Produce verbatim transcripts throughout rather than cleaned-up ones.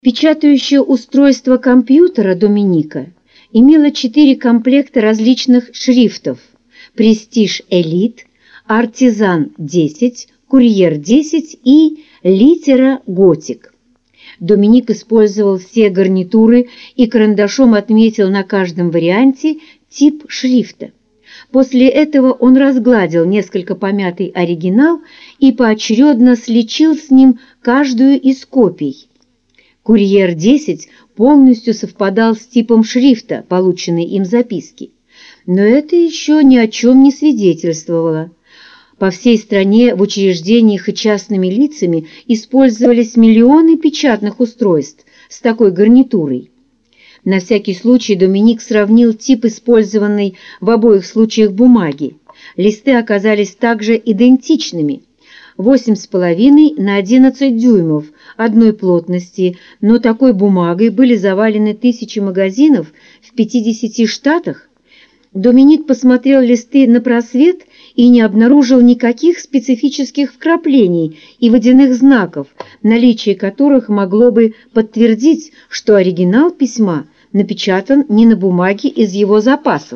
Печатающее устройство компьютера Доминика имело четыре комплекта различных шрифтов: «Престиж Элит», «Артизан десять», «Курьер десять» и «Литера Готик». Доминик использовал все гарнитуры и карандашом отметил на каждом варианте тип шрифта. После этого он разгладил несколько помятый оригинал и поочередно сличил с ним каждую из копий. «Курьер десять» полностью совпадал с типом шрифта, полученной им записки. Но это еще ни о чем не свидетельствовало. По всей стране в учреждениях и частными лицами использовались миллионы печатных устройств с такой гарнитурой. На всякий случай Доминик сравнил тип использованной в обоих случаях бумаги. Листы оказались также идентичными. восемь с половиной на одиннадцать дюймов одной плотности, но такой бумагой были завалены тысячи магазинов в пятидесяти штатах. Доминик посмотрел листы на просвет и не обнаружил никаких специфических вкраплений и водяных знаков, наличие которых могло бы подтвердить, что оригинал письма напечатан не на бумаге из его запасов.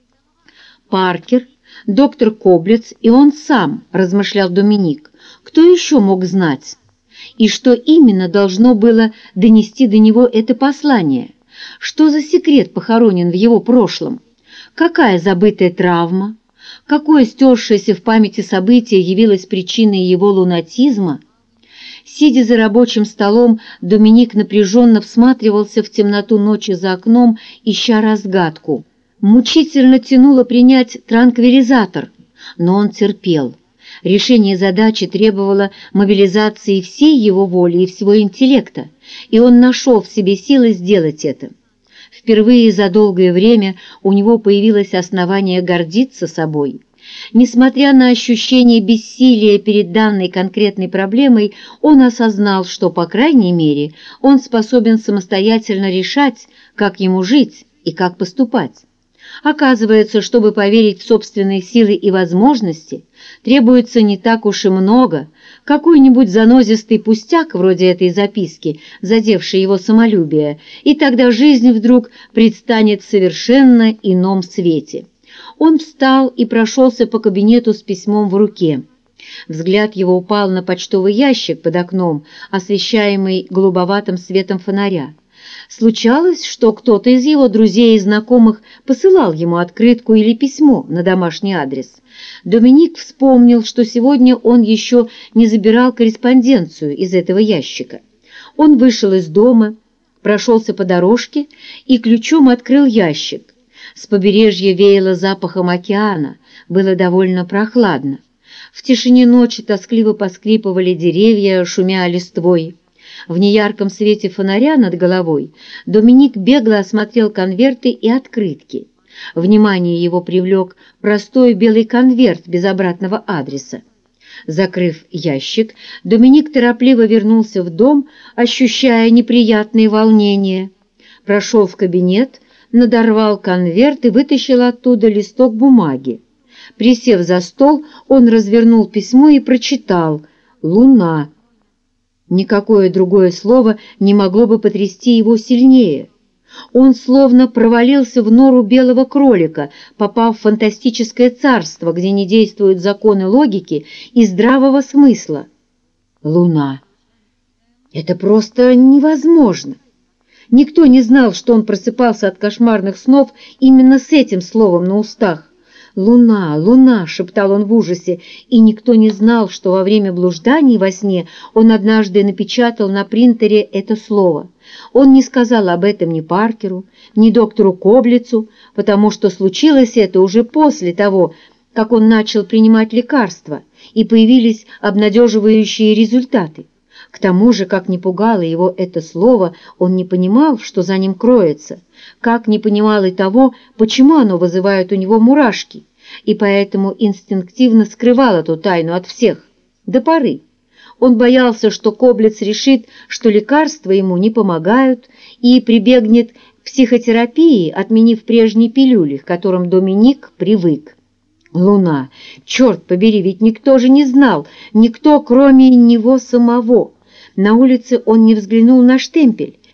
Паркер, доктор Коблец и он сам, размышлял Доминик, кто еще мог знать? И что именно должно было донести до него это послание? Что за секрет похоронен в его прошлом? Какая забытая травма? Какое стершееся в памяти событие явилось причиной его лунатизма? Сидя за рабочим столом, Доминик напряженно всматривался в темноту ночи за окном, ища разгадку. Мучительно тянуло принять транквилизатор, но он терпел. Решение задачи требовало мобилизации всей его воли и всего интеллекта, и он нашел в себе силы сделать это. Впервые за долгое время у него появилось основание гордиться собой. Несмотря на ощущение бессилия перед данной конкретной проблемой, он осознал, что, по крайней мере, он способен самостоятельно решать, как ему жить и как поступать. Оказывается, чтобы поверить в собственные силы и возможности, требуется не так уж и много. Какой-нибудь занозистый пустяк вроде этой записки, задевший его самолюбие, и тогда жизнь вдруг предстанет в совершенно ином свете. Он встал и прошелся по кабинету с письмом в руке. Взгляд его упал на почтовый ящик под окном, освещаемый голубоватым светом фонаря. Случалось, что кто-то из его друзей и знакомых посылал ему открытку или письмо на домашний адрес. Доминик вспомнил, что сегодня он еще не забирал корреспонденцию из этого ящика. Он вышел из дома, прошелся по дорожке и ключом открыл ящик. С побережья веяло запахом океана, было довольно прохладно. В тишине ночи тоскливо поскрипывали деревья, шумя листвой. В неярком свете фонаря над головой Доминик бегло осмотрел конверты и открытки. Внимание его привлек простой белый конверт без обратного адреса. Закрыв ящик, Доминик торопливо вернулся в дом, ощущая неприятные волнения. Прошел в кабинет, надорвал конверт и вытащил оттуда листок бумаги. Присев за стол, он развернул письмо и прочитал «Луна». Никакое другое слово не могло бы потрясти его сильнее. Он словно провалился в нору белого кролика, попав в фантастическое царство, где не действуют законы логики и здравого смысла. Луна. Это просто невозможно. Никто не знал, что он просыпался от кошмарных снов именно с этим словом на устах. «Луна, луна!» — шептал он в ужасе, и никто не знал, что во время блужданий во сне он однажды напечатал на принтере это слово. Он не сказал об этом ни Паркеру, ни доктору Коблицу, потому что случилось это уже после того, как он начал принимать лекарства, и появились обнадеживающие результаты. К тому же, как ни пугало его это слово, он не понимал, что за ним кроется, как не понимал и того, почему оно вызывает у него мурашки, и поэтому инстинктивно скрывал эту тайну от всех, до поры. Он боялся, что Коблец решит, что лекарства ему не помогают, и прибегнет к психотерапии, отменив прежние пилюли, к которым Доминик привык. Луна! Черт побери, ведь никто же не знал, никто, кроме него самого. На улице он не взглянул на штемпель